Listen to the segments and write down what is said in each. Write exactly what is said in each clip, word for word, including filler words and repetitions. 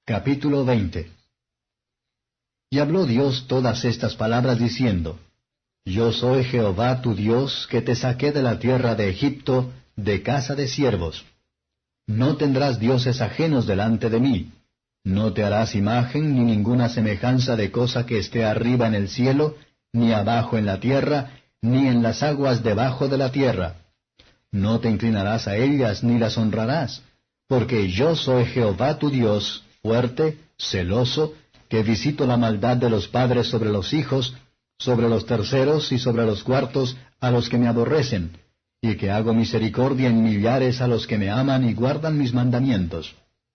Capítulo veinte. Y habló Dios todas estas palabras diciendo, Yo soy Jehová tu Dios, que te saqué de la tierra de Egipto, de casa de siervos. No tendrás dioses ajenos delante de mí. No te harás imagen ni ninguna semejanza de cosa que esté arriba en el cielo, ni abajo en la tierra, ni en las aguas debajo de la tierra. No te inclinarás a ellas, ni las honrarás, porque yo soy Jehová tu Dios, fuerte, celoso, que visito la maldad de los padres sobre los hijos, sobre los terceros y sobre los cuartos a los que me aborrecen, y que hago misericordia en millares a los que me aman y guardan mis mandamientos.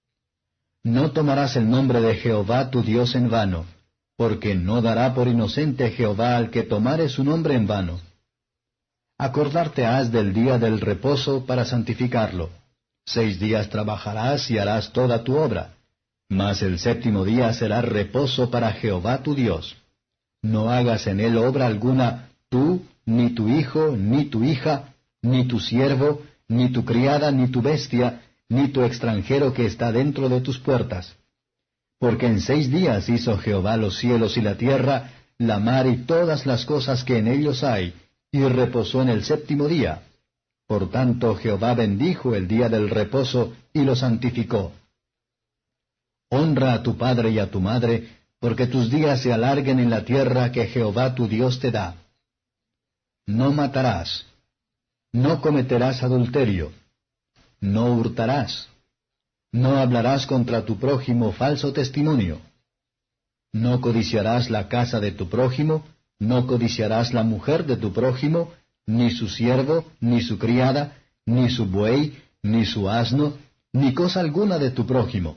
No tomarás el nombre de Jehová tu Dios en vano, porque no dará por inocente Jehová al que tomare su nombre en vano. Acordarte has del día del reposo para santificarlo. Seis días trabajarás y harás toda tu obra. Mas el séptimo día será reposo para Jehová tu Dios. No hagas en él obra alguna, tú, ni tu hijo, ni tu hija, ni tu siervo, ni tu criada, ni tu bestia, ni tu extranjero que está dentro de tus puertas. Porque en seis días hizo Jehová los cielos y la tierra, la mar y todas las cosas que en ellos hay, y reposó en el séptimo día. Por tanto Jehová bendijo el día del reposo y lo santificó. Honra a tu padre y a tu madre, porque tus días se alarguen en la tierra que Jehová tu Dios te da. No matarás. No cometerás adulterio. No hurtarás. No hablarás contra tu prójimo falso testimonio. No codiciarás la casa de tu prójimo, no codiciarás la mujer de tu prójimo, ni su siervo, ni su criada, ni su buey, ni su asno, ni cosa alguna de tu prójimo.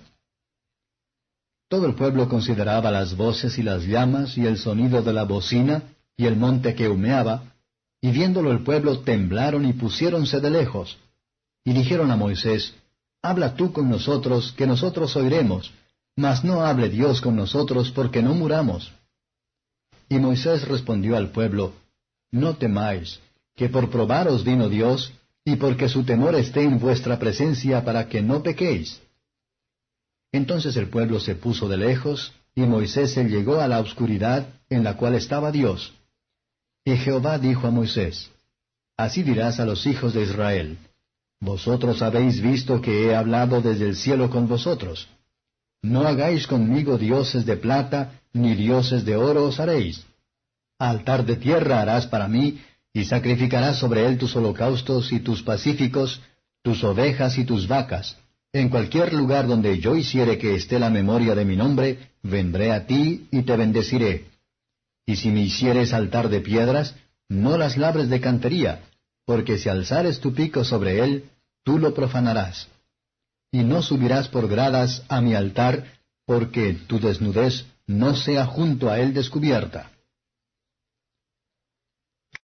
Todo el pueblo consideraba las voces y las llamas y el sonido de la bocina y el monte que humeaba, y viéndolo el pueblo temblaron y pusiéronse de lejos. Y dijeron a Moisés, Habla tú con nosotros, que nosotros oiremos, mas no hable Dios con nosotros, porque no muramos. Y Moisés respondió al pueblo, No temáis, que por probaros vino Dios, y porque su temor esté en vuestra presencia para que no pequéis. Entonces el pueblo se puso de lejos, y Moisés se llegó a la oscuridad en la cual estaba Dios. Y Jehová dijo a Moisés, Así dirás a los hijos de Israel, Vosotros habéis visto que he hablado desde el cielo con vosotros. No hagáis conmigo dioses de plata, ni dioses de oro os haréis. Altar de tierra harás para mí, y sacrificarás sobre él tus holocaustos y tus pacíficos, tus ovejas y tus vacas. En cualquier lugar donde yo hiciere que esté la memoria de mi nombre, vendré a ti y te bendeciré. Y si me hicieres altar de piedras, no las labres de cantería, porque si alzares tu pico sobre él, tú lo profanarás. Y no subirás por gradas a mi altar, porque tu desnudez no sea junto a él descubierta.